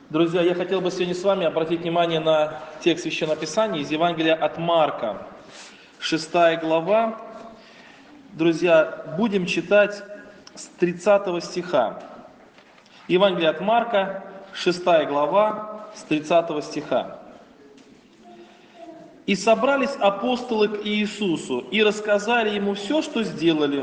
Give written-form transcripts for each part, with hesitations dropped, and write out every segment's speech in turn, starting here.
Друзья, я хотел бы сегодня с вами обратить внимание на текст Священного Писания из Евангелия от Марка, 6 глава. Друзья, будем читать с 30 стиха. Евангелие от Марка, 6 глава, с 30 стиха. «И собрались апостолы к Иисусу, и рассказали ему все, что сделали,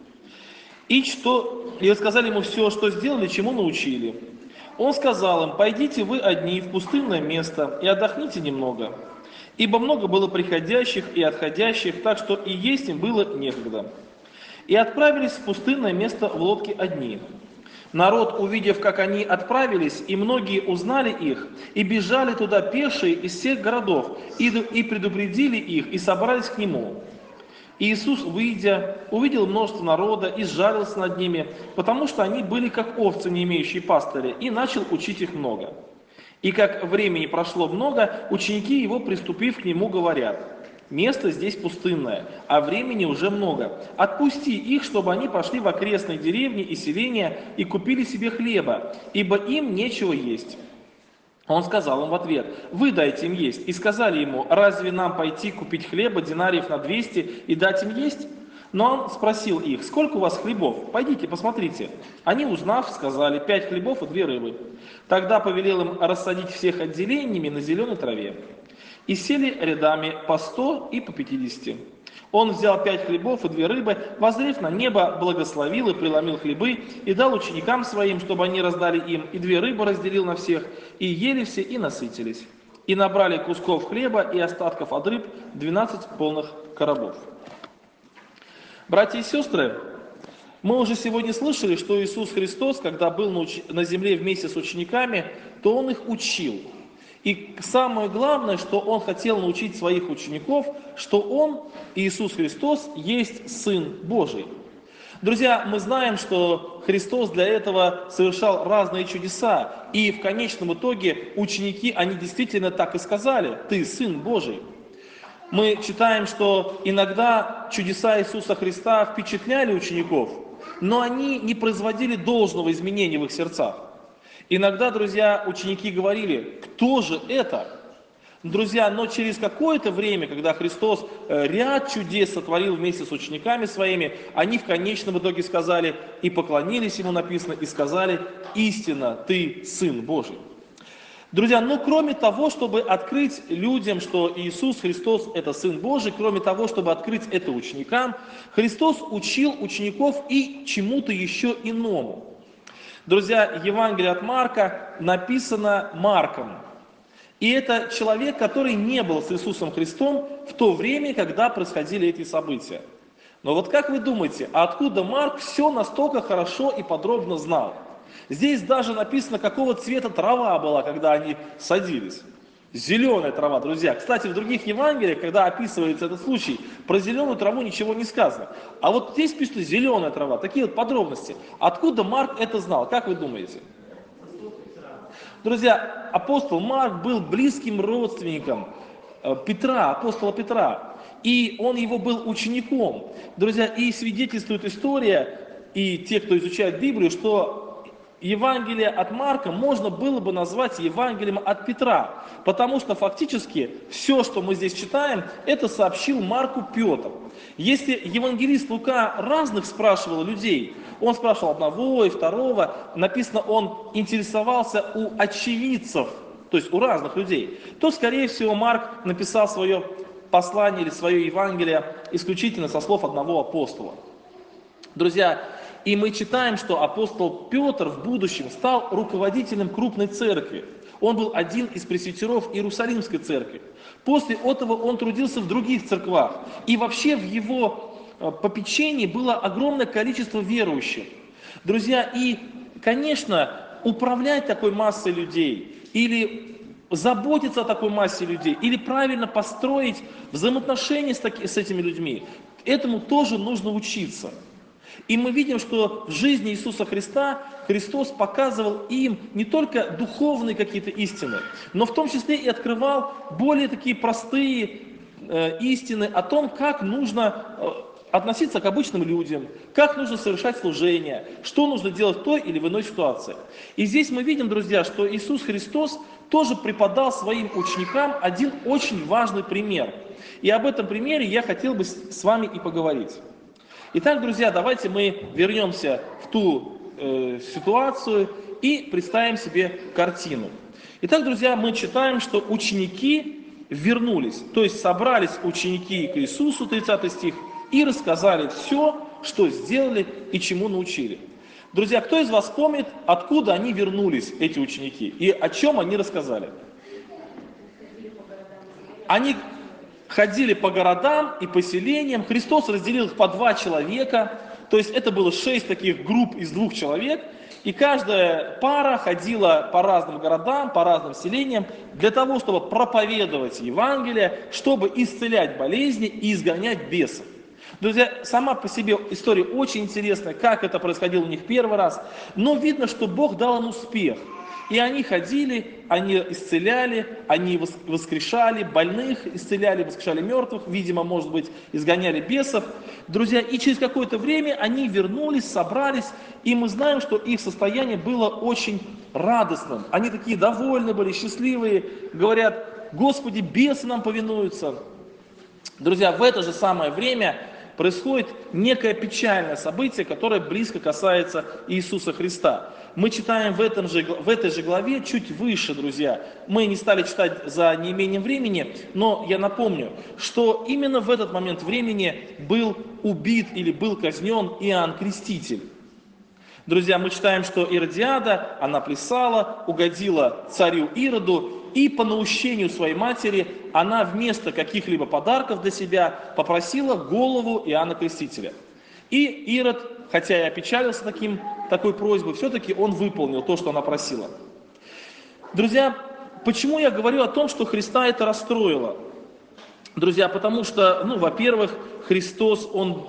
и рассказали ему все, что сделали, чему научили. Он сказал им: пойдите вы одни в пустынное место и отдохните немного. Ибо много было приходящих и отходящих, так что и есть им было некогда. И отправились в пустынное место в лодке одни. Народ, увидев, как они отправились, и многие узнали их, и бежали туда пешие из всех городов, и предупредили их, и собрались к нему. Иисус, выйдя, увидел множество народа и сжалился над ними, потому что они были как овцы, не имеющие пастыря, и начал учить их много. И как времени прошло много, ученики его, приступив к нему, говорят: место здесь пустынное, а времени уже много. Отпусти их, чтобы они пошли в окрестные деревни и селения и купили себе хлеба, ибо им нечего есть. Он сказал им в ответ: вы дайте им есть. И сказали ему: разве нам пойти купить хлеба динариев на 200 и дать им есть? Но он спросил их: сколько у вас хлебов? Пойдите, посмотрите. Они, узнав, сказали: 5 хлебов и 2 рыбы. Тогда повелел им рассадить всех отделениями на зеленой траве. И сели рядами по 100 и по 50. Он взял 5 хлебов и 2 рыбы, воззрев на небо, благословил и преломил хлебы, и дал ученикам своим, чтобы они раздали им, и 2 рыбы разделил на всех, и ели все, и насытились. И набрали кусков хлеба и остатков от рыб 12 полных коробов. Братья и сестры, мы уже сегодня слышали, что Иисус Христос, когда был на земле вместе с учениками, то Он их учил. И самое главное, что Он хотел научить своих учеников, что Он, Иисус Христос, есть Сын Божий. Друзья, мы знаем, что Христос для этого совершал разные чудеса. И в конечном итоге ученики, они действительно так и сказали: «Ты Сын Божий». Мы читаем, что иногда чудеса Иисуса Христа впечатляли учеников, но они не производили должного изменения в их сердцах. Иногда, друзья, ученики говорили: кто же это? Друзья, но через какое-то время, когда Христос ряд чудес сотворил вместе с учениками своими, они в конечном итоге сказали, и поклонились Ему, написано, и сказали: истинно, Ты Сын Божий. Друзья, но кроме того, чтобы открыть людям, что Иисус Христос это Сын Божий, кроме того, чтобы открыть это ученикам, Христос учил учеников и чему-то еще иному. Друзья, Евангелие от Марка написано Марком. И это человек, который не был с Иисусом Христом в то время, когда происходили эти события. Но вот как вы думаете, откуда Марк все настолько хорошо и подробно знал? Здесь даже написано, какого цвета трава была, когда они садились. Зеленая трава, друзья. Кстати, в других Евангелиях, когда описывается этот случай, про зеленую траву ничего не сказано. А вот здесь пишется зеленая трава. Такие вот подробности. Откуда Марк это знал? Как вы думаете? Друзья, апостол Марк был близким родственником Петра, апостола Петра. И он его был учеником. Друзья, и свидетельствует история, и те, кто изучает Библию, что Евангелие от Марка можно было бы назвать Евангелием от Петра, потому что фактически все, что мы здесь читаем, это сообщил Марку Петр. Если евангелист Лука разных спрашивал людей, он спрашивал одного и второго, написано, он интересовался у очевидцев, то есть у разных людей, то, скорее всего, Марк написал свое послание или свое Евангелие исключительно со слов одного апостола. Друзья, и мы читаем, что апостол Петр в будущем стал руководителем крупной церкви. Он был один из пресвитеров Иерусалимской церкви. После этого он трудился в других церквах. И вообще в его попечении было огромное количество верующих. Друзья, и, конечно, управлять такой массой людей или заботиться о такой массе людей, или правильно построить взаимоотношения с этими людьми, этому тоже нужно учиться. И мы видим, что в жизни Иисуса Христа Христос показывал им не только духовные какие-то истины, но в том числе и открывал более такие простые истины о том, как нужно относиться к обычным людям, как нужно совершать служение, что нужно делать в той или в иной ситуации. И здесь мы видим, друзья, что Иисус Христос тоже преподал своим ученикам один очень важный пример. И об этом примере я хотел бы с вами и поговорить. Итак, друзья, давайте мы вернемся в ту ситуацию и представим себе картину. Итак, друзья, мы читаем, что ученики вернулись, то есть собрались ученики к Иисусу, 30 стих, и рассказали все, что сделали и чему научили. Друзья, кто из вас помнит, откуда они вернулись, эти ученики, и о чем они рассказали? Они ходили по городам и поселениям, Христос разделил их по 2 человека, то есть это было 6 таких групп из 2 человек, и каждая пара ходила по разным городам, по разным селениям, для того, чтобы проповедовать Евангелие, чтобы исцелять болезни и изгонять бесов. Друзья, сама по себе история очень интересная, как это происходило у них первый раз, но видно, что Бог дал им успех. И они ходили, они исцеляли, они воскрешали больных, исцеляли, воскрешали мертвых, видимо, может быть, изгоняли бесов. Друзья, и через какое-то время они вернулись, собрались, и мы знаем, что их состояние было очень радостным. Они такие довольны были, счастливые, говорят: Господи, бесы нам повинуются. Друзья, в это же самое время происходит некое печальное событие, которое близко касается Иисуса Христа. Мы читаем в этой же главе чуть выше, друзья. Мы не стали читать за неимением времени, но я напомню, что именно в этот момент времени был убит или был казнен Иоанн Креститель. Друзья, мы читаем, что Иродиада, она плясала, угодила царю Ироду, и по наущению своей матери она вместо каких-либо подарков для себя попросила голову Иоанна Крестителя. И Ирод, хотя и опечалился такой просьбой, все-таки он выполнил то, что она просила. Друзья, почему я говорю о том, что Христа это расстроило? Друзья, потому что, во-первых, Христос, он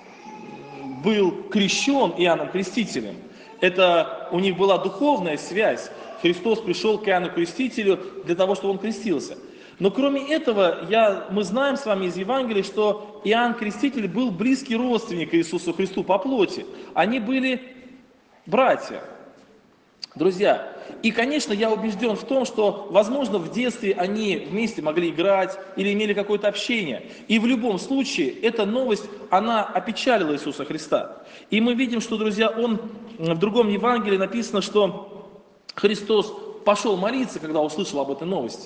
был крещен Иоанном Крестителем. Это у них была духовная связь. Христос пришел к Иоанну Крестителю для того, чтобы он крестился. Но кроме этого, мы знаем с вами из Евангелия, что Иоанн Креститель был близкий родственник Иисусу Христу по плоти. Они были братья. Друзья, и, конечно, я убежден в том, что, возможно, в детстве они вместе могли играть или имели какое-то общение. И в любом случае, эта новость, она опечалила Иисуса Христа. И мы видим, что, друзья, в другом Евангелии написано, что Христос пошел молиться, когда услышал об этой новости.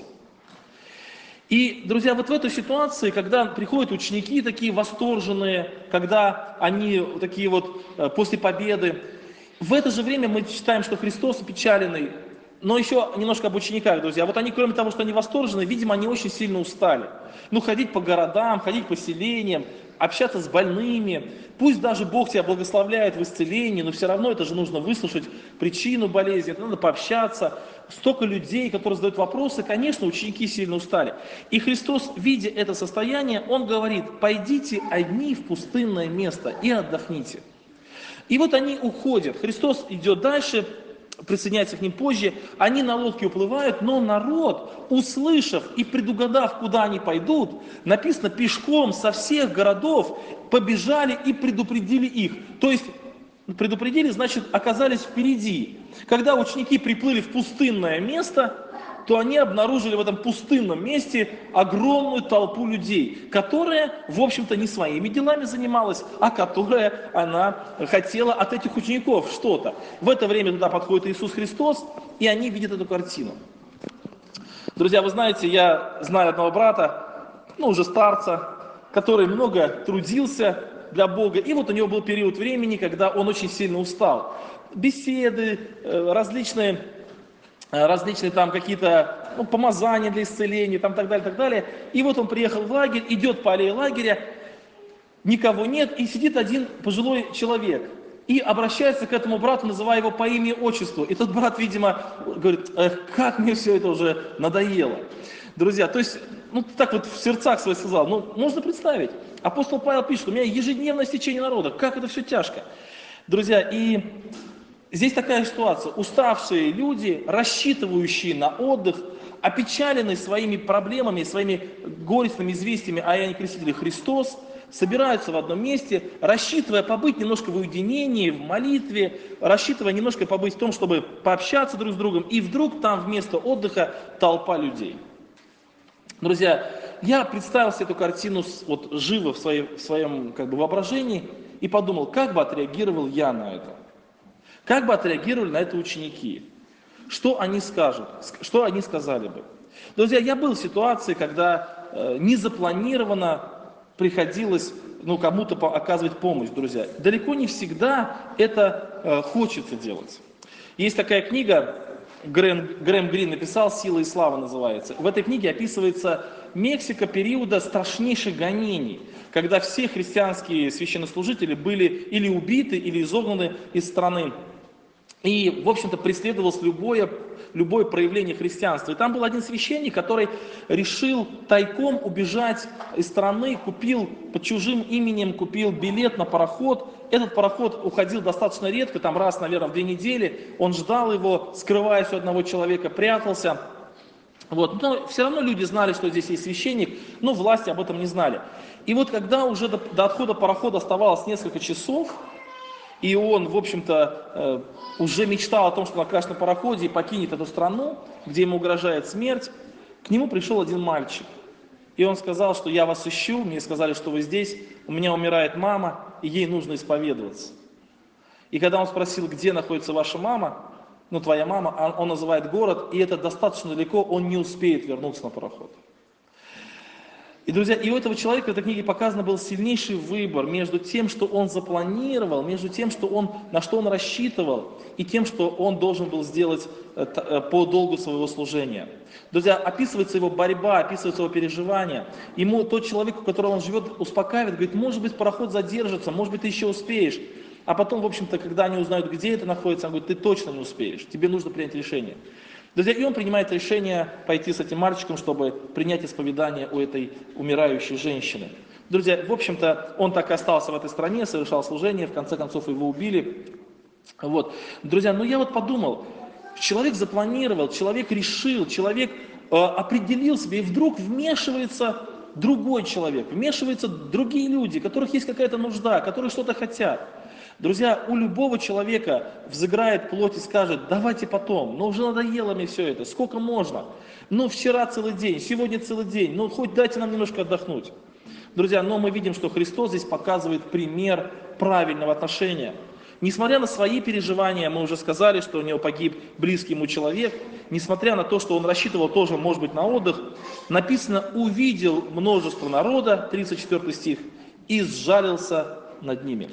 И, друзья, вот в этой ситуации, когда приходят ученики такие восторженные, когда они такие вот после победы, в это же время мы читаем, что Христос опечаленный. Но еще немножко об учениках, друзья. Вот они, кроме того, что они восторжены, видимо, они очень сильно устали. Ходить по городам, ходить по селениям, общаться с больными. Пусть даже Бог тебя благословляет в исцелении, но все равно это же нужно выслушать причину болезни, это надо пообщаться. Столько людей, которые задают вопросы, конечно, ученики сильно устали. И Христос, видя это состояние, Он говорит: пойдите одни в пустынное место и отдохните. И вот они уходят. Христос идет дальше, присоединяется к ним позже. Они на лодке уплывают, но народ, услышав и предугадав, куда они пойдут, написано, пешком со всех городов побежали и предупредили их. То есть предупредили, значит, оказались впереди. Когда ученики приплыли в пустынное место, то они обнаружили в этом пустынном месте огромную толпу людей, которая, в общем-то, не своими делами занималась, а которая она хотела от этих учеников что-то. В это время туда подходит Иисус Христос, и они видят эту картину. Друзья, вы знаете, я знаю одного брата, уже старца, который много трудился для Бога, и вот у него был период времени, когда он очень сильно устал. Беседы, различные там какие-то помазания для исцеления, там так далее, так далее. И вот он приехал в лагерь, идет по аллее лагеря, никого нет, и сидит один пожилой человек. И обращается к этому брату, называя его по имени и отчеству. И тот брат, видимо, говорит: как мне все это уже надоело. Друзья, то есть, так вот в сердцах своих сказал, можно представить. Апостол Павел пишет: у меня ежедневное стечение народа, как это все тяжко. Друзья, и здесь такая ситуация. Уставшие люди, рассчитывающие на отдых, опечаленные своими проблемами, своими горестными известиями о Иоанне Крестителе, Христос собираются в одном месте, рассчитывая побыть немножко в уединении, в молитве, рассчитывая немножко побыть в том, чтобы пообщаться друг с другом, и вдруг там вместо отдыха толпа людей. Друзья, я представил себе эту картину вот живо в своем воображении и подумал, как бы отреагировал я на это. Как бы отреагировали на это ученики? Что они скажут? Что они сказали бы? Друзья, я был в ситуации, когда незапланированно приходилось кому-то оказывать помощь, друзья. Далеко не всегда это хочется делать. Есть такая книга, Грэм Грин написал «Сила и слава» называется. В этой книге описывается Мексика периода страшнейших гонений, когда все христианские священнослужители были или убиты, или изгнаны из страны. И, в общем-то, преследовалось любое проявление христианства. И там был один священник, который решил тайком убежать из страны, купил под чужим именем, купил билет на пароход. Этот пароход уходил достаточно редко, там раз, наверное, в 2 недели. Он ждал его, скрываясь у одного человека, прятался. Вот. Но все равно люди знали, что здесь есть священник, но власти об этом не знали. И вот когда уже до отхода парохода оставалось несколько часов, и он, в общем-то, уже мечтал о том, что он окажется на пароходе и покинет эту страну, где ему угрожает смерть, к нему пришел один мальчик. И он сказал, что я вас ищу, мне сказали, что вы здесь, у меня умирает мама, и ей нужно исповедоваться. И когда он спросил, где находится ваша мама, твоя мама, он называет город, и это достаточно далеко, он не успеет вернуться на пароход. И, друзья, и у этого человека в этой книге показано был сильнейший выбор между тем, что он запланировал, между тем, на что он рассчитывал, и тем, что он должен был сделать по долгу своего служения. Друзья, описывается его борьба, описывается его переживания. Ему тот человек, у которого он живет, успокаивает, говорит, может быть, пароход задержится, может быть, ты еще успеешь. А потом, в общем-то, когда они узнают, где это находится, он говорит, ты точно не успеешь, тебе нужно принять решение. Друзья, и он принимает решение пойти с этим мальчиком, чтобы принять исповедание у этой умирающей женщины. Друзья, в общем-то, он так и остался в этой стране, совершал служение, в конце концов его убили. Вот. Друзья, я подумал, человек запланировал, человек решил, человек определил себе, и вдруг вмешивается другой человек, вмешиваются другие люди, у которых есть какая-то нужда, которые что-то хотят. Друзья, у любого человека взыграет плоть и скажет, давайте потом, уже надоело мне все это, сколько можно, вчера целый день, сегодня целый день, хоть дайте нам немножко отдохнуть. Друзья, но мы видим, что Христос здесь показывает пример правильного отношения. Несмотря на свои переживания, мы уже сказали, что у него погиб близкий ему человек, несмотря на то, что он рассчитывал тоже, может быть, на отдых, написано, увидел множество народа, 34 стих, и сжалился над ними.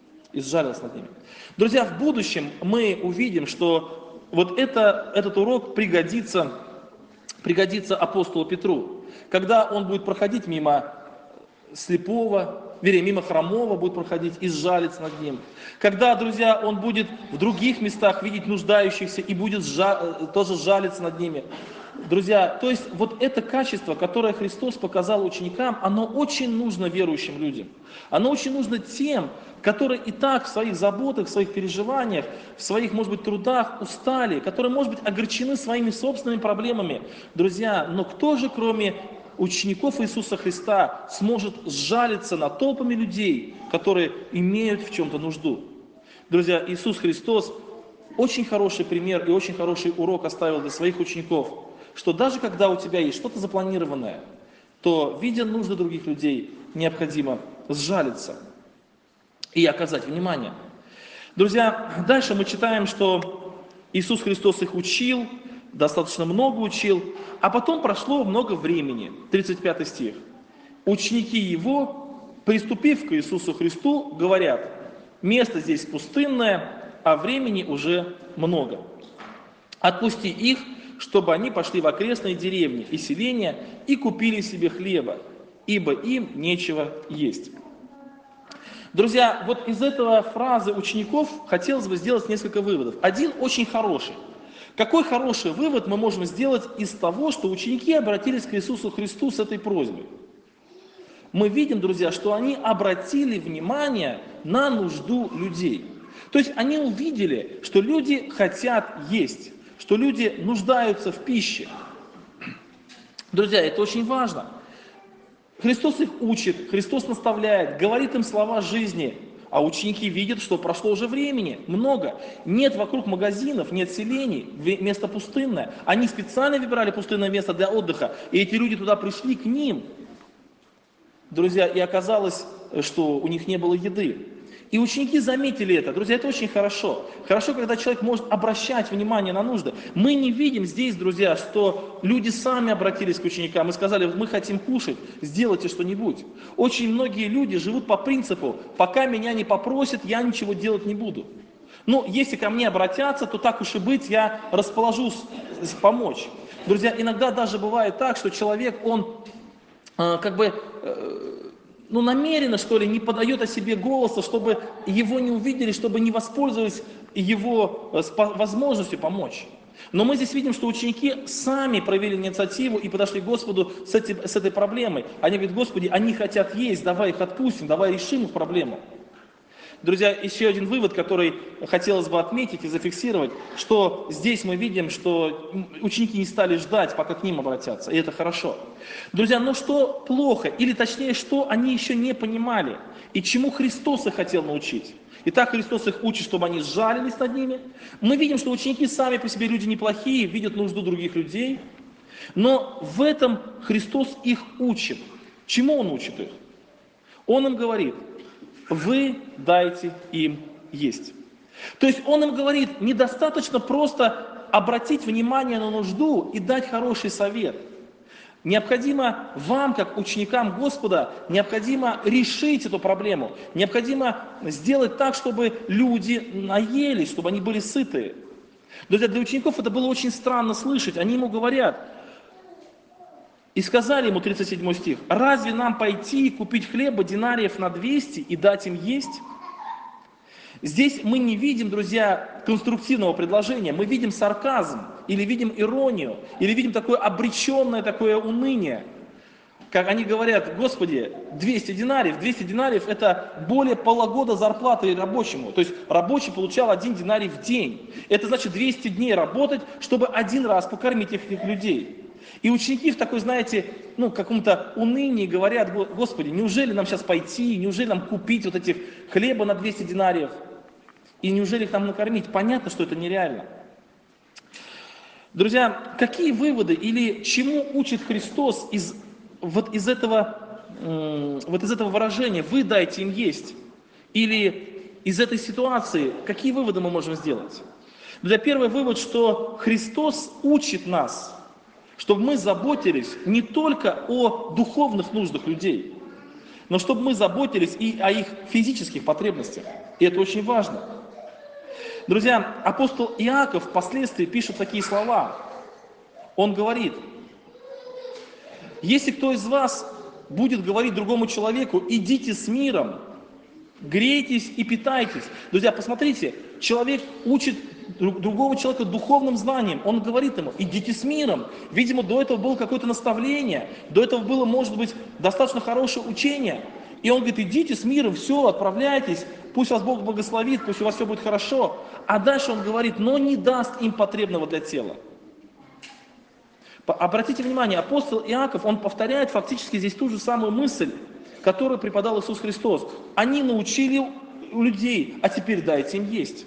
Друзья, в будущем мы увидим, что этот урок пригодится апостолу Петру, когда он будет проходить мимо слепого, мимо хромого будет проходить и сжалиться над ним. Когда, друзья, он будет в других местах видеть нуждающихся и будет тоже жалиться над ними. Друзья, то есть это качество, которое Христос показал ученикам, оно очень нужно верующим людям. Оно очень нужно тем, которые и так в своих заботах, в своих переживаниях, в своих, может быть, трудах устали, которые, может быть, огорчены своими собственными проблемами. Друзья, но кто же, кроме учеников Иисуса Христа, сможет сжалиться над толпами людей, которые имеют в чем-то нужду? Друзья, Иисус Христос очень хороший пример и очень хороший урок оставил для своих учеников, что даже когда у тебя есть что-то запланированное, то, видя нужды других людей, необходимо сжалиться и оказать внимание. Друзья, дальше мы читаем, что Иисус Христос их учил, достаточно много учил, а потом прошло много времени. 35 стих. Ученики Его, приступив к Иисусу Христу, говорят, место здесь пустынное, а времени уже много. Отпусти их, чтобы они пошли в окрестные деревни и селения и купили себе хлеба, ибо им нечего есть. Друзья, из этого фразы учеников хотелось бы сделать несколько выводов. Один очень хороший. Какой хороший вывод мы можем сделать из того, что ученики обратились к Иисусу Христу с этой просьбой? Мы видим, друзья, что они обратили внимание на нужду людей. То есть они увидели, что люди хотят есть, что люди нуждаются в пище. Друзья, это очень важно. Христос их учит, Христос наставляет, говорит им слова жизни, а ученики видят, что прошло уже времени, много. Нет вокруг магазинов, нет селений, место пустынное. Они специально выбирали пустынное место для отдыха, и эти люди туда пришли к ним. Друзья, и оказалось, что у них не было еды. И ученики заметили это. Друзья, это очень хорошо. Хорошо, когда человек может обращать внимание на нужды. Мы не видим здесь, друзья, что люди сами обратились к ученикам и сказали: мы хотим кушать, сделайте что-нибудь. Очень многие люди живут по принципу: пока меня не попросят, я ничего делать не буду. Но если ко мне обратятся, то так уж и быть, я расположусь помочь. Друзья, иногда даже бывает так, что человек, он намеренно, что ли, не подает о себе голоса, чтобы его не увидели, чтобы не воспользовались его возможностью помочь. Но мы здесь видим, что ученики сами проявили инициативу и подошли к Господу с этой проблемой. Они говорят: Господи, они хотят есть, давай их отпустим, давай решим их проблему. Друзья, еще один вывод, который хотелось бы отметить и зафиксировать, что здесь мы видим, что ученики не стали ждать, пока к ним обратятся, и это хорошо. Друзья, но что плохо, или точнее, что они еще не понимали, и чему Христос их хотел научить? Итак, Христос их учит, чтобы они сжалились над ними. Мы видим, что ученики сами по себе люди неплохие, видят нужду других людей, но в этом Христос их учит. Чему Он учит их? Он им говорит: вы дайте им есть. То есть Он им говорит, недостаточно просто обратить внимание на нужду и дать хороший совет. Необходимо вам, как ученикам Господа, необходимо решить эту проблему. Необходимо сделать так, чтобы люди наелись, чтобы они были сытые. Друзья, для учеников это было очень странно слышать. Они ему говорят, и сказали ему, 37 стих: разве нам пойти и купить хлеба динариев на 200 и дать им есть? Здесь мы не видим, друзья, конструктивного предложения, мы видим сарказм, или видим иронию, или видим такое обреченное, такое уныние. Как они говорят: Господи, 200 динариев это более полугода зарплаты рабочему. То есть рабочий получал 1 динарий в день. Это значит 200 дней работать, чтобы один раз покормить этих людей. И ученики в такой, знаете, каком-то унынии говорят: Господи, неужели нам сейчас пойти, неужели нам купить вот этих хлеба на 200 динариев? И неужели их нам накормить? Понятно, что это нереально. Друзья, какие выводы или чему учит Христос из этого выражения «вы дайте им есть»? Или из этой ситуации какие выводы мы можем сделать? Друзья, первый вывод, что Христос учит нас, чтобы мы заботились не только о духовных нуждах людей, но чтобы мы заботились и о их физических потребностях. И это очень важно. Друзья, апостол Иаков впоследствии пишет такие слова. Он говорит: если кто из вас будет говорить другому человеку: идите с миром, грейтесь и питайтесь. Друзья, посмотрите, человек учит другого человека духовным знанием. Он говорит ему: идите с миром. Видимо, до этого было какое-то наставление, до этого было, может быть, достаточно хорошее учение. И он говорит: идите с миром, все, отправляйтесь, пусть вас Бог благословит, пусть у вас все будет хорошо. А дальше он говорит: но не даст им потребного для тела. Обратите внимание, апостол Иаков, он повторяет фактически здесь ту же самую мысль, которую преподал Иисус Христос. Они научили людей, а теперь дайте им есть.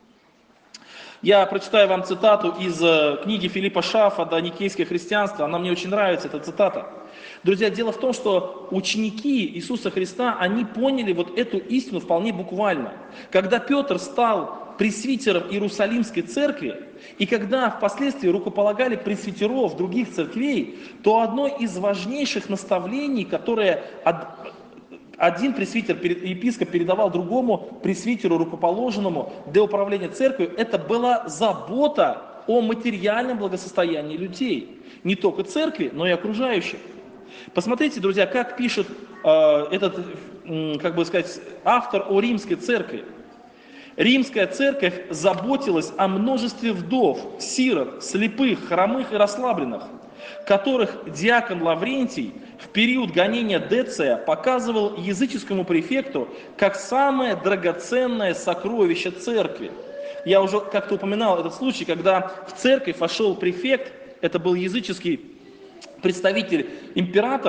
Я прочитаю вам цитату из книги Филиппа Шаффа «Никейское христианство». Она мне очень нравится, эта цитата. Друзья, дело в том, что ученики Иисуса Христа, они поняли вот эту истину вполне буквально. Когда Петр стал пресвитером Иерусалимской церкви, и когда впоследствии рукополагали пресвитеров других церквей, то одно из важнейших наставлений, которое один пресвитер, епископ передавал другому пресвитеру, рукоположенному для управления церковью, это была забота о материальном благосостоянии людей. Не только церкви, но и окружающих. Посмотрите, друзья, как пишет этот, автор о римской церкви. Римская церковь заботилась о множестве вдов, сирот, слепых, хромых и расслабленных, которых диакон Лаврентий в период гонения Деция показывал языческому префекту как самое драгоценное сокровище церкви. Я уже как-то упоминал этот случай, когда в церковь вошел префект, это был языческий представитель императора,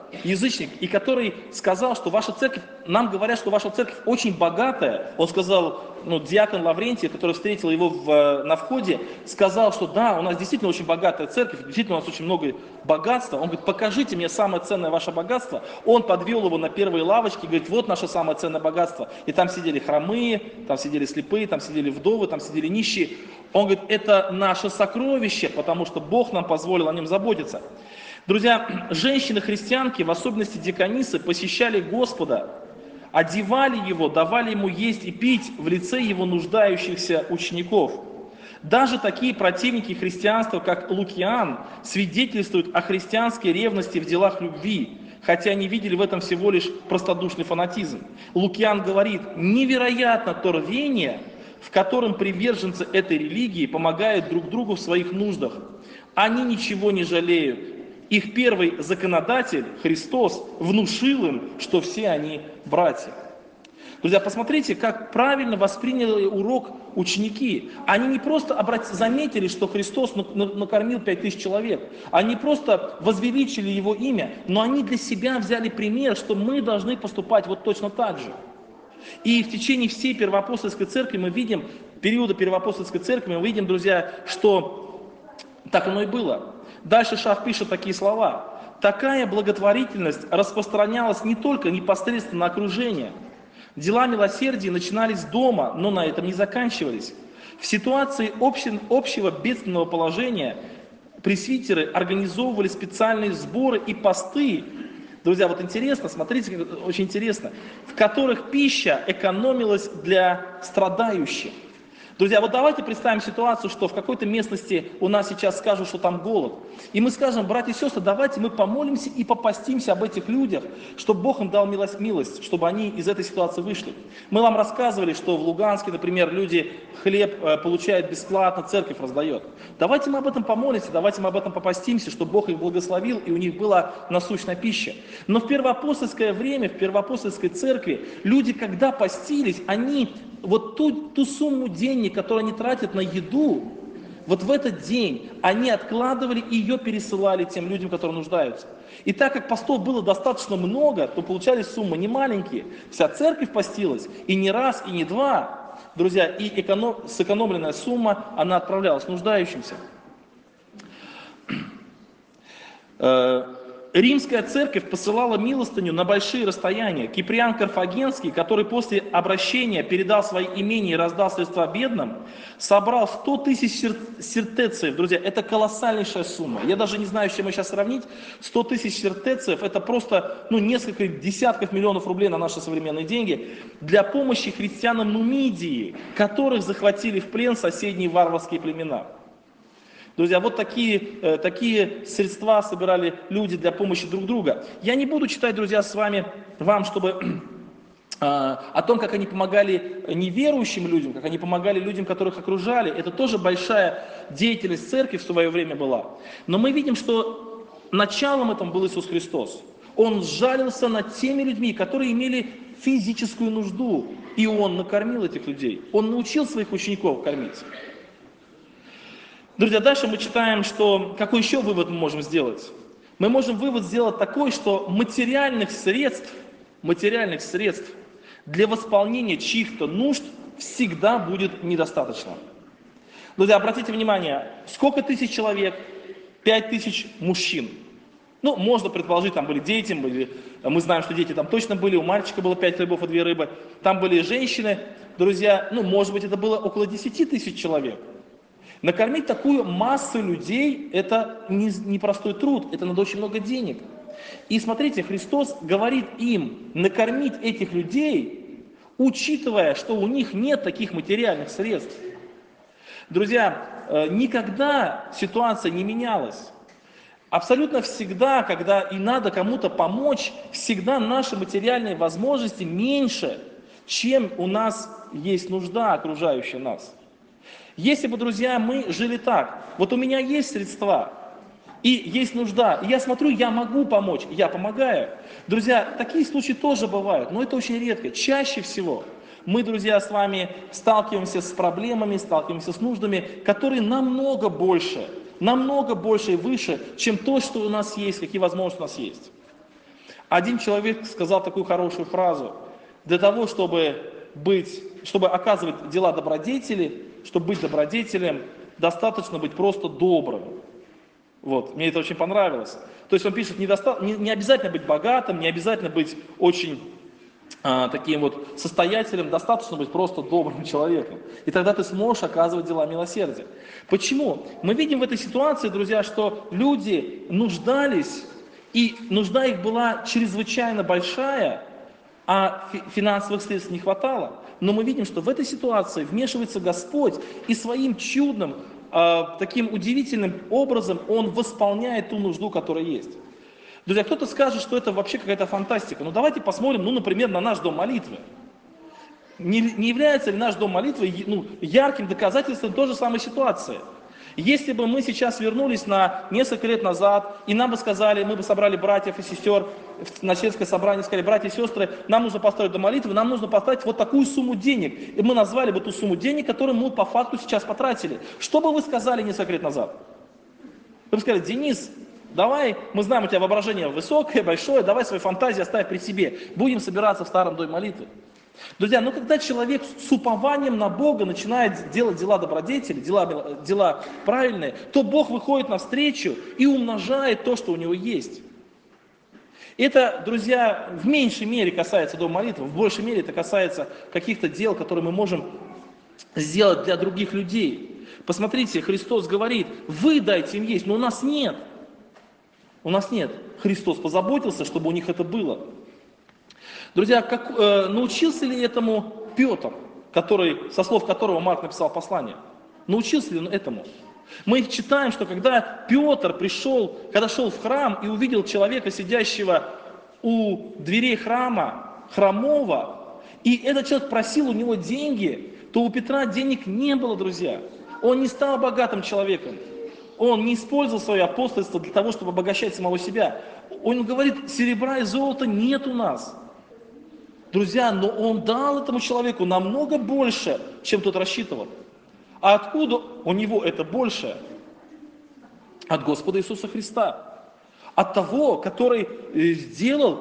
язычник, и который сказал, что ваша церковь, нам говорят, что ваша церковь очень богатая. Он сказал, диакон Лаврентий, который встретил его на входе, сказал, что да, у нас действительно очень богатая церковь, действительно у нас очень много богатства. Он говорит, покажите мне самое ценное ваше богатство. Он подвел его на первые лавочки, говорит, вот наше самое ценное богатство. И там сидели хромые, там сидели слепые, там сидели вдовы, там сидели нищие. Он говорит, это наше сокровище, потому что Бог нам позволил о нем заботиться. Друзья, женщины-христианки, в особенности диаконисы, посещали Господа, одевали Его, давали Ему есть и пить в лице Его нуждающихся учеников. Даже такие противники христианства, как Лукиан, свидетельствуют о христианской ревности в делах любви, хотя они видели в этом всего лишь простодушный фанатизм. Лукиан говорит, невероятно то рвение, в котором приверженцы этой религии помогают друг другу в своих нуждах. Они ничего не жалеют. Их первый законодатель, Христос, внушил им, что все они братья. Друзья, посмотрите, как правильно восприняли урок ученики. Они не просто заметили, что Христос накормил 5000 человек. Они просто возвеличили Его имя, но они для себя взяли пример, что мы должны поступать вот точно так же. И в течение всей первоапостольской церкви мы видим, периода первоапостольской церкви мы видим, друзья, что так оно и было. Дальше Шах пишет такие слова. Такая благотворительность распространялась не только непосредственно на окружение. Дела милосердия начинались дома, но на этом не заканчивались. В ситуации общего бедственного положения пресвитеры организовывали специальные сборы и посты. Друзья, вот интересно, смотрите, очень интересно, в которых пища экономилась для страдающих. Друзья, вот давайте представим ситуацию, что в какой-то местности у нас сейчас скажут, что там голод. И мы скажем, братья и сестры, давайте мы помолимся и попастимся об этих людях, чтобы Бог им дал милость, чтобы они из этой ситуации вышли. Мы вам рассказывали, что в Луганске, например, люди хлеб получают бесплатно, церковь раздает. Давайте мы об этом помолимся, давайте мы об этом попастимся, чтобы Бог их благословил и у них была насущная пища. Но в первоапостольское время, в первоапостольской церкви, люди, когда постились, они вот ту сумму денег, которую они тратят на еду, вот в этот день они откладывали и ее пересылали тем людям, которые нуждаются. И так как постов было достаточно много, то получались суммы не маленькие. Вся церковь постилась, и не раз, и не два. Друзья, и сэкономленная сумма, она отправлялась нуждающимся. Римская церковь посылала милостыню на большие расстояния. Киприан Карфагенский, который после обращения передал свои имения и раздал средства бедным, собрал 100 тысяч сертецев. Друзья, это колоссальнейшая сумма. Я даже не знаю, с чем ее сейчас сравнить. 100 тысяч сертецев, это просто несколько десятков миллионов рублей на наши современные деньги, для помощи христианам Нумидии, которых захватили в плен соседние варварские племена. Друзья, вот такие средства собирали люди для помощи друг друга. Я не буду читать, друзья, вам, чтобы о том, как они помогали неверующим людям, как они помогали людям, которых окружали. Это тоже большая деятельность церкви в свое время была. Но мы видим, что началом этому был Иисус Христос. Он сжалился над теми людьми, которые имели физическую нужду, и Он накормил этих людей. Он научил своих учеников кормить. Друзья, дальше мы читаем, что какой еще вывод мы можем сделать? Мы можем вывод сделать такой, что материальных средств для восполнения чьих-то нужд всегда будет недостаточно. Друзья, обратите внимание, сколько тысяч человек? 5000 мужчин. Можно предположить, там были дети, мы знаем, что дети там точно были, у мальчика было 5 хлебов и 2 рыбы, там были женщины. Друзья, может быть, это было около 10 тысяч человек. Накормить такую массу людей – это непростой труд, это надо очень много денег. И смотрите, Христос говорит им накормить этих людей, учитывая, что у них нет таких материальных средств. Друзья, никогда ситуация не менялась. Абсолютно всегда, когда и надо кому-то помочь, всегда наши материальные возможности меньше, чем у нас есть нужда окружающая нас. Если бы, друзья, мы жили так, вот у меня есть средства, и есть нужда, и я смотрю, я могу помочь, я помогаю. Друзья, такие случаи тоже бывают, но это очень редко. Чаще всего мы, друзья, с вами сталкиваемся с проблемами, сталкиваемся с нуждами, которые намного больше и выше, чем то, что у нас есть, какие возможности у нас есть. Один человек сказал такую хорошую фразу: для того, чтобы оказывать дела добродетели, чтобы быть добродетелем, достаточно быть просто добрым. Вот, мне это очень понравилось. То есть он пишет, не обязательно быть богатым, не обязательно быть очень таким вот состоятелем, достаточно быть просто добрым человеком. И тогда ты сможешь оказывать дела милосердия. Почему? Мы видим в этой ситуации, друзья, что люди нуждались, и нужда их была чрезвычайно большая, а финансовых средств не хватало. Но мы видим, что в этой ситуации вмешивается Господь, и своим чудным, таким удивительным образом Он восполняет ту нужду, которая есть. Друзья, кто-то скажет, что это вообще какая-то фантастика. Но давайте посмотрим, например, на наш дом молитвы. Не является ли наш дом молитвы ярким доказательством той же самой ситуации? Если бы мы сейчас вернулись на несколько лет назад, и нам бы сказали, мы бы собрали братьев и сестер на сельское собрание, сказали: братья и сестры, нам нужно построить дом молитвы, нам нужно потратить вот такую сумму денег. И мы назвали бы ту сумму денег, которую мы по факту сейчас потратили. Что бы вы сказали несколько лет назад? Вы бы сказали: Денис, давай, мы знаем, у тебя воображение высокое, большое, давай свои фантазии оставь при себе. Будем собираться в старом доме молитвы. Друзья, когда человек с упованием на Бога начинает делать дела добродетели, дела правильные, то Бог выходит навстречу и умножает то, что у него есть. Это, друзья, в меньшей мере касается дома молитвы, в большей мере это касается каких-то дел, которые мы можем сделать для других людей. Посмотрите, Христос говорит: вы дайте им есть, но у нас нет. У нас нет. Христос позаботился, чтобы у них это было. Друзья, научился ли этому Петр, со слов которого Марк написал послание? Научился ли он этому? Мы читаем, что когда Петр когда шел в храм и увидел человека, сидящего у дверей храма, хромого, и этот человек просил у него деньги, то у Петра денег не было, друзья. Он не стал богатым человеком. Он не использовал свое апостольство для того, чтобы обогащать самого себя. Он говорит: серебра и золота нет у нас. Друзья, но он дал этому человеку намного больше, чем тот рассчитывал. А откуда у него это больше? От Господа Иисуса Христа. От того, который сделал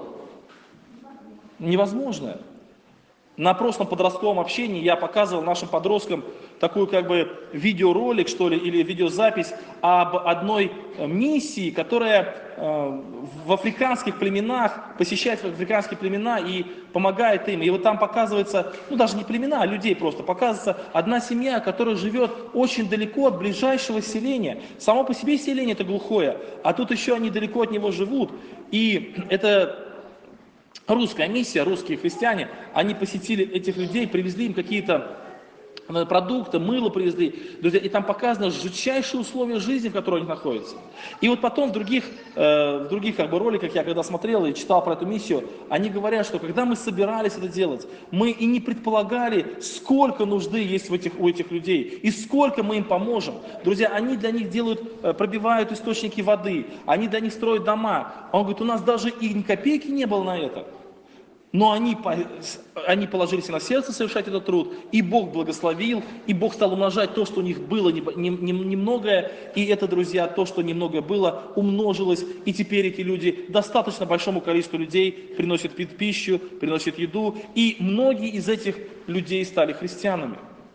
невозможное. На прошлом подростковом общении я показывал нашим подросткам такую видеоролик, что ли, или видеозапись об одной миссии, которая в африканских племенах, посещает африканские племена и помогает им. И вот там показывается, даже не племена, а людей просто, показывается одна семья, которая живет очень далеко от ближайшего селения. Само по себе селение это глухое, а тут еще они далеко от него живут. И это русская миссия, русские христиане, они посетили этих людей, привезли им какие-то продукты, мыло привезли, друзья, и там показано жутчайшие условия жизни, в которых они находятся. И вот потом в других роликах, я когда смотрел и читал про эту миссию, они говорят, что когда мы собирались это делать, мы и не предполагали, сколько нужды есть у этих людей, и сколько мы им поможем. Друзья, они для них пробивают источники воды, они для них строят дома. Он говорит: у нас даже и ни копейки не было на это. Но они положили себе на сердце совершать этот труд, и Бог благословил, и Бог стал умножать то, что у них было немногое, и это, друзья, то, что немногое было, умножилось, и теперь эти люди достаточно большому количеству людей приносят пищу, приносят еду, и многие из этих людей стали христианами.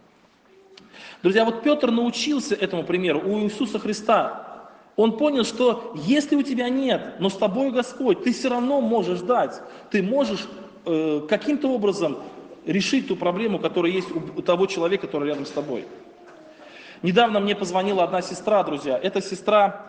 Друзья, вот Петр научился этому примеру у Иисуса Христа. Он понял, что если у тебя нет, но с тобой Господь, ты все равно можешь дать, ты можешь каким-то образом решить ту проблему, которая есть у того человека, который рядом с тобой. Недавно мне позвонила одна сестра, друзья. Эта сестра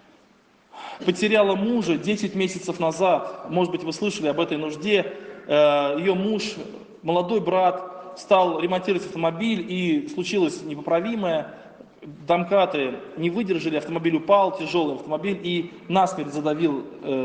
потеряла мужа 10 месяцев назад. Может быть, вы слышали об этой нужде. Ее муж, молодой брат, стал ремонтировать автомобиль, и случилось непоправимое. Домкаты не выдержали, автомобиль упал, тяжелый автомобиль, и насмерть задавил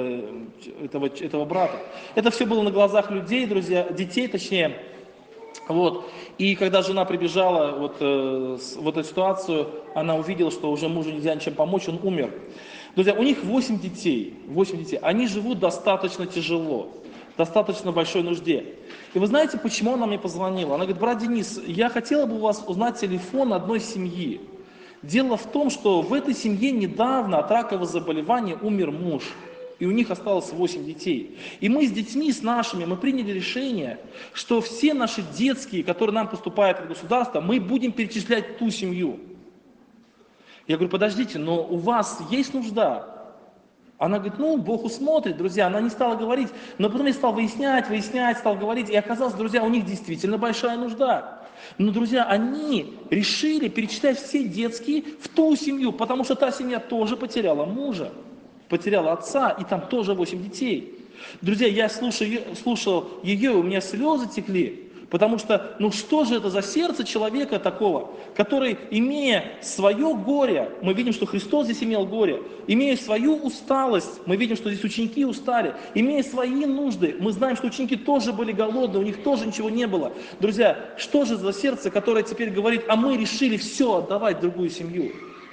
этого брата. Это все было на глазах людей, друзья, детей точнее. Вот. И когда жена прибежала в эту ситуацию, она увидела, что уже мужу нельзя ничем помочь, он умер. Друзья, у них 8 детей. Они живут достаточно тяжело, достаточно большой нужде. И вы знаете, почему она мне позвонила? Она говорит: брат Денис, я хотела бы у вас узнать телефон одной семьи. Дело в том, что в этой семье недавно от ракового заболевания умер муж. И у них осталось 8 детей. И мы с детьми, с нашими, мы приняли решение, что все наши детские, которые нам поступают от государства, мы будем перечислять в ту семью. Я говорю, подождите, но у вас есть нужда? Она говорит, ну, Бог усмотрит, друзья. Она не стала говорить, но потом я стал выяснять, стал говорить. И оказалось, друзья, у них действительно большая нужда. Но, друзья, они решили перечислять все детские в ту семью, потому что та семья тоже потеряла мужа, потеряла отца, и там тоже 8 детей. Друзья, я слушал ее, и у меня слезы текли. Потому что, ну что же это за сердце человека такого, который, имея свое горе, мы видим, что Христос здесь имел горе, имея свою усталость, мы видим, что здесь ученики устали, имея свои нужды, мы знаем, что ученики тоже были голодны, у них тоже ничего не было. Друзья, что же за сердце, которое теперь говорит, а мы решили все отдавать в другую семью?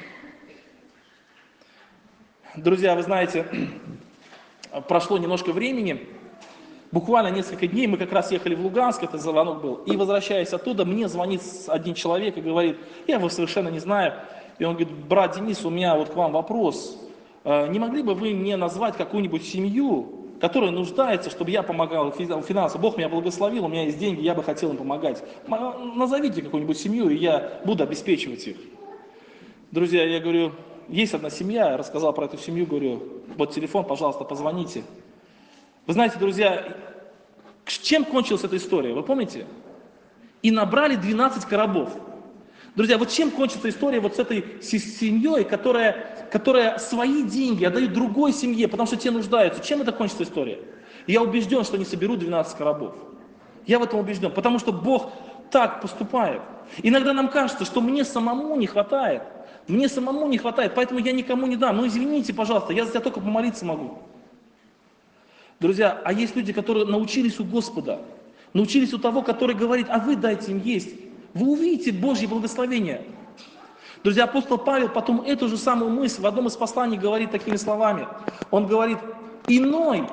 Друзья, вы знаете, прошло немножко времени, буквально несколько дней, мы как раз ехали в Луганск, это звонок был, и возвращаясь оттуда, мне звонит один человек и говорит, я его совершенно не знаю, и он говорит, брат Денис, у меня вот к вам вопрос, не могли бы вы мне назвать какую-нибудь семью, которая нуждается, чтобы я помогал финансово, Бог меня благословил, у меня есть деньги, я бы хотел им помогать, назовите какую-нибудь семью, и я буду обеспечивать их. Друзья, я говорю, есть одна семья, я рассказал про эту семью, говорю, вот телефон, пожалуйста, позвоните. Вы знаете, друзья, чем кончилась эта история, вы помните? И набрали 12 коробов. Друзья, вот чем кончится история вот с этой семьей, которая свои деньги отдает другой семье, потому что те нуждаются. Чем это кончится история? Я убежден, что они соберут 12 коробов. Я в этом убежден, потому что Бог так поступает. Иногда нам кажется, что мне самому не хватает. Мне самому не хватает, поэтому я никому не дам. Ну извините, пожалуйста, я за тебя только помолиться могу. Друзья, а есть люди, которые научились у Господа, научились у того, который говорит, а вы дайте им есть. Вы увидите Божье благословение. Друзья, апостол Павел потом эту же самую мысль в одном из посланий говорит такими словами. Он говорит, иной,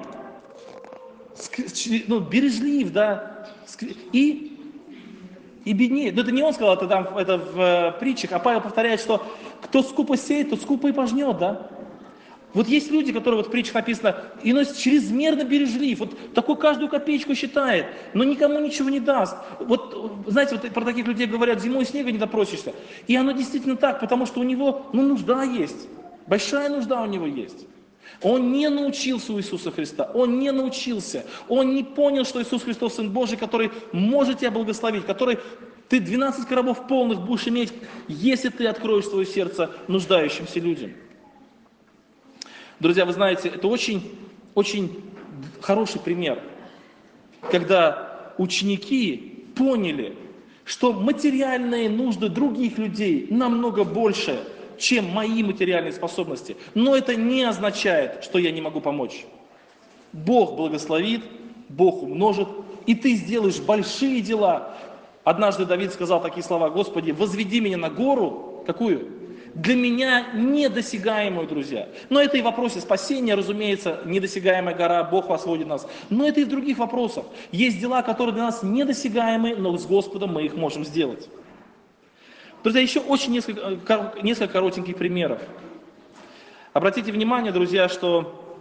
бережлив, да, и беднее. Но это не он сказал, это в притчах, а Павел повторяет, что кто скупо сеет, тот скупо и пожнет, да. Вот есть люди, которые, вот в притчах написано, иной чрезмерно бережлив, вот такой каждую копеечку считает, но никому ничего не даст. Вот, знаете, вот про таких людей говорят, зимой снега не допросишься. И оно действительно так, потому что у него, нужда есть, большая нужда у него есть. Он не научился у Иисуса Христа, он не научился, он не понял, что Иисус Христос Сын Божий, который может тебя благословить, который ты 12 коробов полных будешь иметь, если ты откроешь свое сердце нуждающимся людям. Друзья, вы знаете, это очень, очень хороший пример, когда ученики поняли, что материальные нужды других людей намного больше, чем мои материальные способности. Но это не означает, что я не могу помочь. Бог благословит, Бог умножит, и ты сделаешь большие дела. Однажды Давид сказал такие слова: «Господи, возведи меня на гору». Какую? Для меня недосягаемую, друзья. Но это и в вопросе спасения, разумеется, недосягаемая гора, Бог восводит нас. Но это и в других вопросах. Есть дела, которые для нас недосягаемы, но с Господом мы их можем сделать. Друзья, еще очень несколько коротеньких примеров. Обратите внимание, друзья, что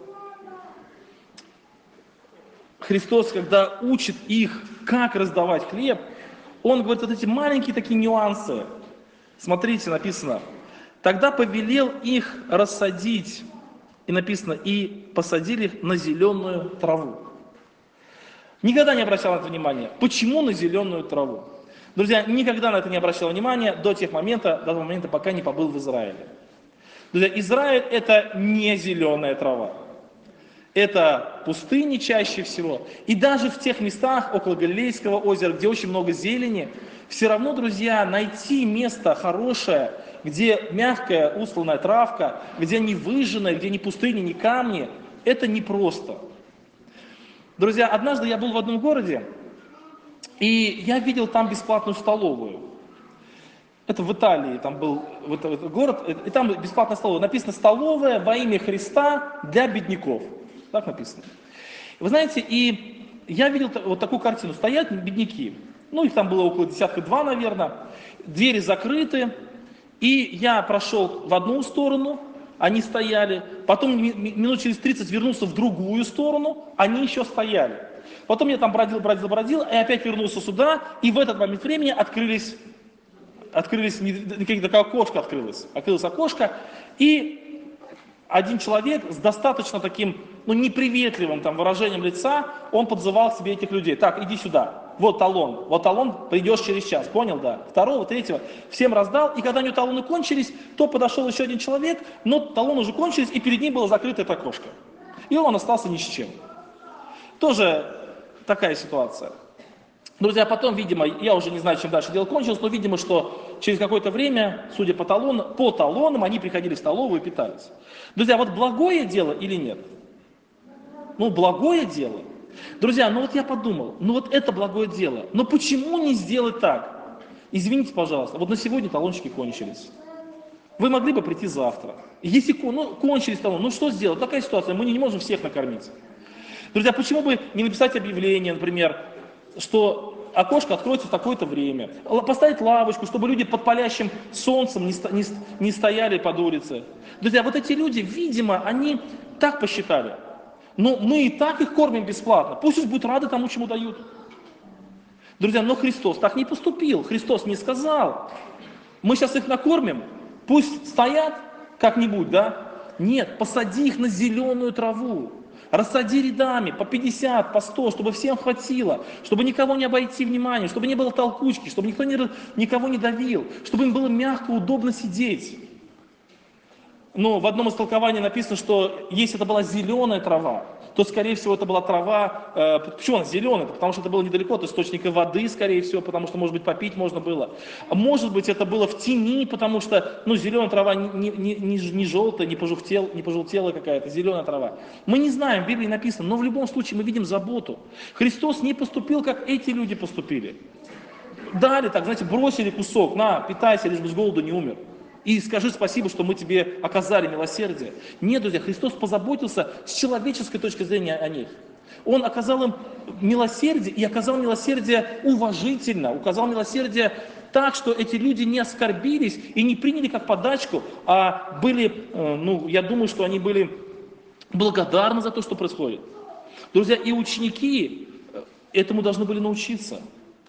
Христос, когда учит их, как раздавать хлеб, Он говорит вот эти маленькие такие нюансы. Смотрите, написано: «Тогда повелел их рассадить». И написано: «И посадили их на зеленую траву». Никогда не обращал на это внимания. Почему на зеленую траву? Друзья, никогда на это не обращал внимания до того момента, пока не побыл в Израиле. Друзья, Израиль — это не зеленая трава. Это пустыни чаще всего. И даже в тех местах, около Галилейского озера, где очень много зелени, все равно, друзья, найти место хорошее, где мягкая устланная травка, где не выжженная, где ни пустыни, ни камни, это непросто. Друзья, однажды я был в одном городе, и я видел там бесплатную столовую. Это в Италии, там был этот город, и там бесплатная столовая. Написано: «Столовая во имя Христа для бедняков». Так написано. Вы знаете, и я видел вот такую картину. Стоят бедняки, их там было около десятка-два, наверное, двери закрыты, и я прошел в одну сторону, они стояли. Потом минут через 30 вернулся в другую сторону, они еще стояли. Потом я там бродил, и опять вернулся сюда, и в этот момент времени открылось какое-то окошко открылось окошко, и один человек с достаточно таким, неприветливым там выражением лица, он подзывал к себе этих людей. Так, иди сюда, вот талон, придешь через час, понял, да? Второго, третьего, всем раздал, и когда у него талоны кончились, то подошел еще один человек, но талоны уже кончились, и перед ним было закрыто это окошко. И он остался ни с чем. Тоже такая ситуация. Друзья, потом, видимо, я уже не знаю, чем дальше дело кончилось, но, видимо, что через какое-то время, судя по талонам, они приходили в столовую и питались. Друзья, вот благое дело или нет? Благое дело. Друзья, я подумал, это благое дело. Но почему не сделать так? Извините, пожалуйста, вот на сегодня талончики кончились. Вы могли бы прийти завтра. Если кончились талоны, что сделать? Такая ситуация, мы не можем всех накормить. Друзья, почему бы не написать объявление, например, что окошко откроется в такое-то время, поставить лавочку, чтобы люди под палящим солнцем не стояли под улицей. Друзья, вот эти люди, видимо, они так посчитали. Но мы и так их кормим бесплатно. Пусть будут рады тому, чему дают. Друзья, но Христос так не поступил. Христос не сказал, мы сейчас их накормим, пусть стоят как-нибудь, да? Нет, посади их на зеленую траву. Рассади рядами по 50, по 100, чтобы всем хватило, чтобы никого не обойти вниманием, чтобы не было толкучки, чтобы никто никого не давил, чтобы им было мягко, удобно сидеть. Но в одном из толкований написано, что если это была зеленая трава, то, скорее всего, это была трава, почему она зеленая? Потому что это было недалеко от источника воды, скорее всего, потому что, может быть, попить можно было. А может быть, это было в тени, потому что, зеленая трава не желтая, не пожелтелая какая-то, зеленая трава. Мы не знаем, в Библии написано, но в любом случае мы видим заботу. Христос не поступил, как эти люди поступили. Дали так, знаете, бросили кусок, на, питайся, лишь бы с голоду не умер. И скажи спасибо, что мы тебе оказали милосердие. Нет, друзья, Христос позаботился с человеческой точки зрения о них. Он оказал им милосердие, и оказал милосердие уважительно, указал милосердие так, что эти люди не оскорбились и не приняли как подачку, а были, я думаю, что они были благодарны за то, что происходит. Друзья, и ученики этому должны были научиться.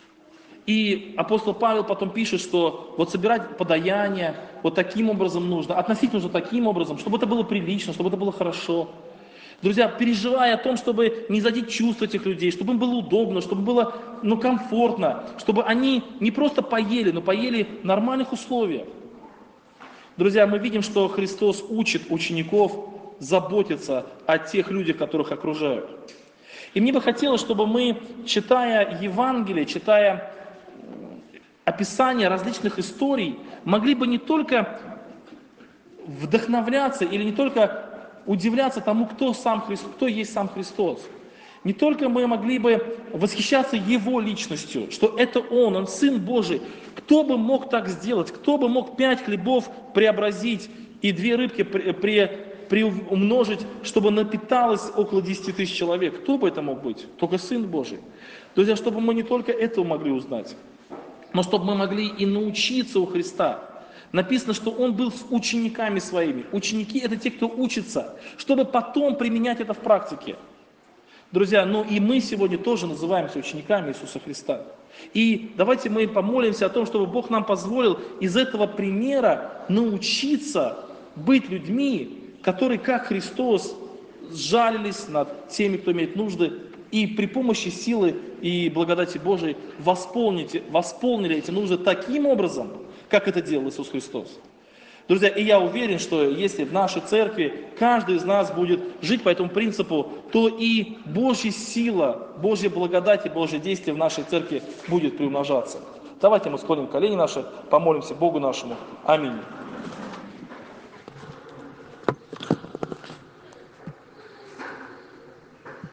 И апостол Павел потом пишет, что вот собирать подаяние вот таким образом нужно, относить нужно таким образом, чтобы это было прилично, чтобы это было хорошо. Друзья, переживая о том, чтобы не задеть чувства этих людей, чтобы им было удобно, чтобы было комфортно, чтобы они не просто поели, но поели в нормальных условиях. Друзья, мы видим, что Христос учит учеников заботиться о тех людях, которых окружают. И мне бы хотелось, чтобы мы, читая Евангелие, читая описание различных историй, могли бы не только вдохновляться или не только удивляться тому, кто есть сам Христос. Не только мы могли бы восхищаться Его личностью, что это Он Сын Божий. Кто бы мог так сделать? Кто бы мог 5 хлебов преобразить и 2 рыбки приумножить, чтобы напиталось около 10 тысяч человек? Кто бы это мог быть? Только Сын Божий. Друзья, чтобы мы не только этого могли узнать, но чтобы мы могли и научиться у Христа. Написано, что Он был с учениками Своими. Ученики – это те, кто учится, чтобы потом применять это в практике. Друзья, и мы сегодня тоже называемся учениками Иисуса Христа. И давайте мы помолимся о том, чтобы Бог нам позволил из этого примера научиться быть людьми, которые, как Христос, сжалились над теми, кто имеет нужды, и при помощи силы и благодати Божией восполнили эти нужды таким образом, как это делал Иисус Христос. Друзья, и я уверен, что если в нашей церкви каждый из нас будет жить по этому принципу, то и Божья сила, Божья благодать и Божье действие в нашей церкви будет приумножаться. Давайте мы склоним колени наши, помолимся Богу нашему. Аминь.